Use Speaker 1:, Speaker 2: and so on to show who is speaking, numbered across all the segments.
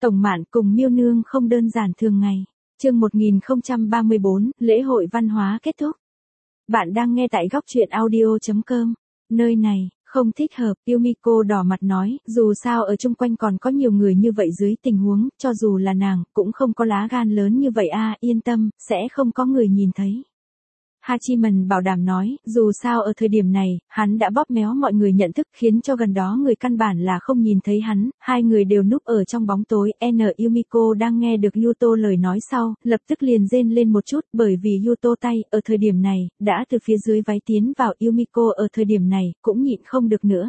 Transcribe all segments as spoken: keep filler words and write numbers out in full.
Speaker 1: Tổng Mạn cùng Miêu Nương không đơn giản thường ngày. Chương một nghìn không trăm ba mươi bốn, lễ hội văn hóa kết thúc. Bạn đang nghe tại góc truyện audio chấm com. Nơi này không thích hợp, Yumiko đỏ mặt nói, dù sao ở chung quanh còn có nhiều người như vậy dưới tình huống, cho dù là nàng, cũng không có lá gan lớn như vậy a, yên tâm, sẽ không có người nhìn thấy. Hachiman bảo đảm nói, dù sao ở thời điểm này, hắn đã bóp méo mọi người nhận thức khiến cho gần đó người căn bản là không nhìn thấy hắn, hai người đều núp ở trong bóng tối. N Yumiko đang nghe được Yuto lời nói sau, lập tức liền rên lên một chút bởi vì Yuto tay, ở thời điểm này, đã từ phía dưới váy tiến vào Yumiko ở thời điểm này, cũng nhịn không được nữa.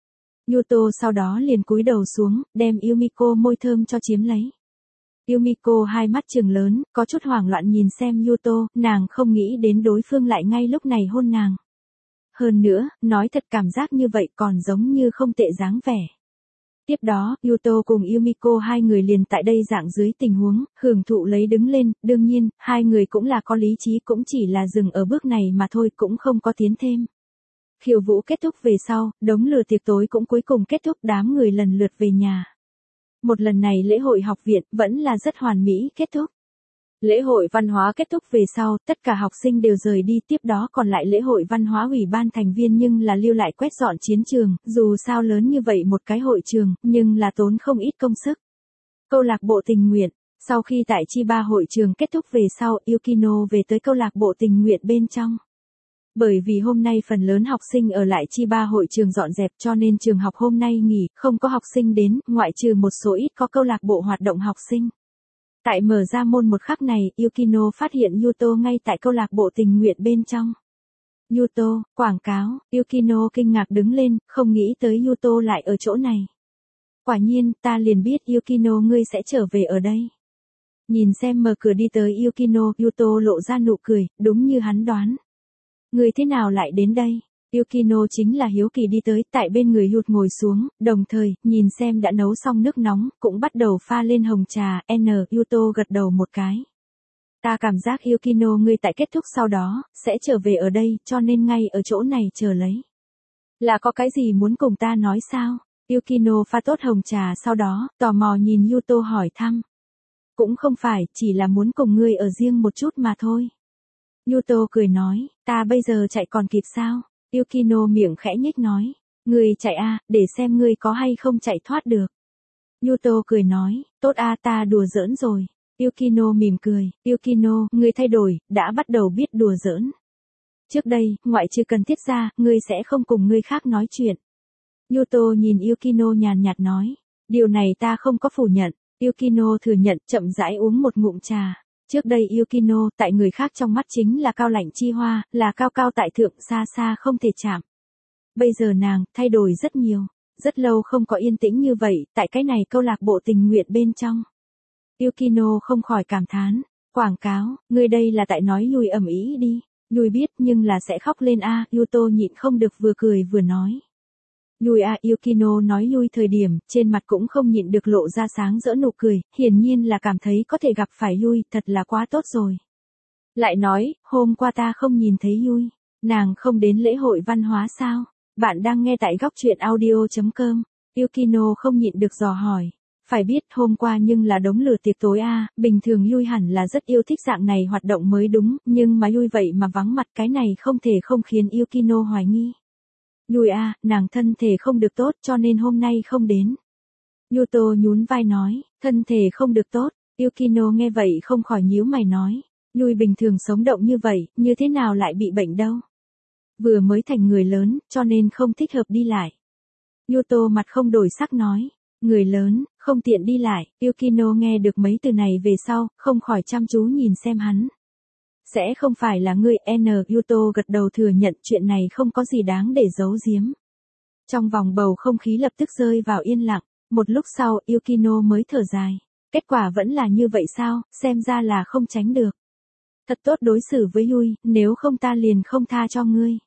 Speaker 1: Yuto sau đó liền cúi đầu xuống, đem Yumiko môi thơm cho chiếm lấy. Yumiko hai mắt trừng lớn, có chút hoảng loạn nhìn xem Yuto, nàng không nghĩ đến đối phương lại ngay lúc này hôn nàng. Hơn nữa, nói thật cảm giác như vậy còn giống như không tệ dáng vẻ. Tiếp đó, Yuto cùng Yumiko hai người liền tại đây dạng dưới tình huống, hưởng thụ lấy đứng lên, đương nhiên, hai người cũng là có lý trí cũng chỉ là dừng ở bước này mà thôi cũng không có tiến thêm. Khiêu vũ kết thúc về sau, đống lửa tiệc tối cũng cuối cùng kết thúc đám người lần lượt về nhà. Một lần này lễ hội học viện vẫn là rất hoàn mỹ kết thúc. Lễ hội văn hóa kết thúc về sau, tất cả học sinh đều rời đi, tiếp đó còn lại lễ hội văn hóa ủy ban thành viên nhưng là lưu lại quét dọn chiến trường, dù sao lớn như vậy một cái hội trường, nhưng là tốn không ít công sức. Câu lạc bộ tình nguyện, sau khi tại Chiba hội trường kết thúc về sau, Yukino về tới câu lạc bộ tình nguyện bên trong. Bởi vì hôm nay phần lớn học sinh ở lại Chiba hội trường dọn dẹp cho nên trường học hôm nay nghỉ, không có học sinh đến, ngoại trừ một số ít có câu lạc bộ hoạt động học sinh. Tại mở ra môn một khắc này, Yukino phát hiện Yuto ngay tại câu lạc bộ tình nguyện bên trong. Yuto, quảng cáo, Yukino kinh ngạc đứng lên, không nghĩ tới Yuto lại ở chỗ này. Quả nhiên, ta liền biết Yukino ngươi sẽ trở về ở đây. Nhìn xem mở cửa đi tới Yukino, Yuto lộ ra nụ cười, đúng như hắn đoán. Người thế nào lại đến đây? Yukino chính là hiếu kỳ đi tới, tại bên người Yut ngồi xuống, đồng thời, nhìn xem đã nấu xong nước nóng, cũng bắt đầu pha lên hồng trà. N Yuto gật đầu một cái. Ta cảm giác Yukino ngươi tại kết thúc sau đó, sẽ trở về ở đây, cho nên ngay ở chỗ này chờ lấy. Là có cái gì muốn cùng ta nói sao? Yukino pha tốt hồng trà sau đó, tò mò nhìn Yuto hỏi thăm. Cũng không phải, chỉ là muốn cùng ngươi ở riêng một chút mà thôi. Yuto cười nói, ta bây giờ chạy còn kịp sao? Yukino miệng khẽ nhếch nói, ngươi chạy a, để xem ngươi có hay không chạy thoát được. Yuto cười nói, tốt a, ta đùa giỡn rồi. Yukino mỉm cười, Yukino, ngươi thay đổi, đã bắt đầu biết đùa giỡn. Trước đây, ngoại trừ cần thiết ra, ngươi sẽ không cùng người khác nói chuyện. Yuto nhìn Yukino nhàn nhạt nói, điều này ta không có phủ nhận. Yukino thừa nhận, chậm rãi uống một ngụm trà. Trước đây Yukino, tại người khác trong mắt chính là cao lạnh chi hoa, là cao cao tại thượng, xa xa không thể chạm. Bây giờ nàng, thay đổi rất nhiều. Rất lâu không có yên tĩnh như vậy, tại cái này câu lạc bộ tình nguyện bên trong. Yukino không khỏi cảm thán, quảng cáo, ngươi đây là tại nói Yui ầm ĩ đi. Yui biết nhưng là sẽ khóc lên a, Yuto nhịn không được vừa cười vừa nói. Yui a, Yukino nói Yui thời điểm, trên mặt cũng không nhịn được lộ ra sáng rỡ nụ cười, hiển nhiên là cảm thấy có thể gặp phải Yui, thật là quá tốt rồi. Lại nói, hôm qua ta không nhìn thấy Yui, nàng không đến lễ hội văn hóa sao? Bạn đang nghe tại góc truyện audio chấm com. Yukino không nhịn được dò hỏi. Phải biết hôm qua nhưng là đống lửa tiệc tối a, bình thường Yui hẳn là rất yêu thích dạng này hoạt động mới đúng, nhưng mà Yui vậy mà vắng mặt, cái này không thể không khiến Yukino hoài nghi. Yui a, nàng thân thể không được tốt cho nên hôm nay không đến. Yuto nhún vai nói, thân thể không được tốt. Yukino nghe vậy không khỏi nhíu mày nói, Yui bình thường sống động như vậy, như thế nào lại bị bệnh đâu? Vừa mới thành người lớn, cho nên không thích hợp đi lại. Yuto mặt không đổi sắc nói, người lớn, không tiện đi lại. Yukino nghe được mấy từ này về sau, không khỏi chăm chú nhìn xem hắn. Sẽ không phải là ngươi. N Yuto gật đầu thừa nhận chuyện này không có gì đáng để giấu giếm. Trong vòng bầu không khí lập tức rơi vào yên lặng, một lúc sau Yukino mới thở dài. Kết quả vẫn là như vậy sao, xem ra là không tránh được. Thật tốt đối xử với Yui, nếu không ta liền không tha cho ngươi.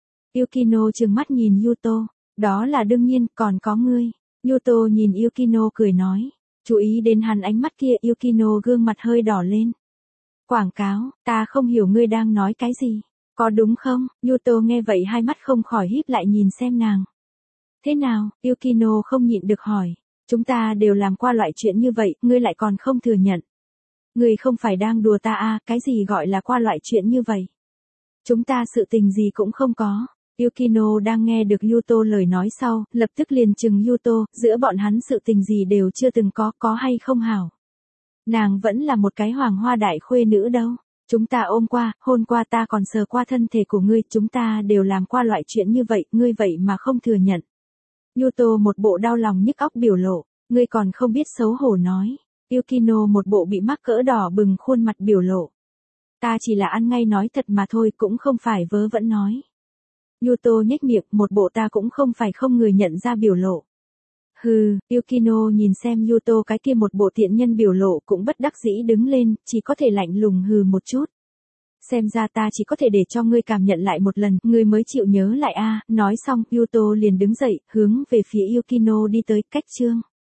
Speaker 1: Yukino trừng mắt nhìn Yuto, đó là đương nhiên, còn có ngươi. Yuto nhìn Yukino cười nói, chú ý đến hắn ánh mắt kia, Yukino gương mặt hơi đỏ lên. Quảng cáo, ta không hiểu ngươi đang nói cái gì, có đúng không? Yuto nghe vậy hai mắt không khỏi híp lại nhìn xem nàng. Thế nào? Yukino không nhịn được hỏi. Chúng ta đều làm qua loại chuyện như vậy, ngươi lại còn không thừa nhận. Ngươi không phải đang đùa ta à, cái gì gọi là qua loại chuyện như vậy? Chúng ta sự tình gì cũng không có. Yukino đang nghe được Yuto lời nói sau, lập tức liền chừng Yuto, giữa bọn hắn sự tình gì đều chưa từng có, có hay không hảo. Nàng vẫn là một cái hoàng hoa đại khuê nữ đâu. Chúng ta ôm qua, hôn qua, ta còn sờ qua thân thể của ngươi, chúng ta đều làm qua loại chuyện như vậy, ngươi vậy mà không thừa nhận. Yuto một bộ đau lòng nhức óc biểu lộ, ngươi còn không biết xấu hổ nói. Yukino một bộ bị mắc cỡ đỏ bừng khuôn mặt biểu lộ. Ta chỉ là ăn ngay nói thật mà thôi, cũng không phải vớ vẩn nói. Yuto nhếch miệng, một bộ ta cũng không phải không người nhận ra biểu lộ. Hừ, Yukino nhìn xem Yuto cái kia một bộ tiện nhân biểu lộ cũng bất đắc dĩ đứng lên, chỉ có thể lạnh lùng hừ một chút. Xem ra ta chỉ có thể để cho ngươi cảm nhận lại một lần, ngươi mới chịu nhớ lại a. Nói xong, Yuto liền đứng dậy, hướng về phía Yukino đi tới, cách chương.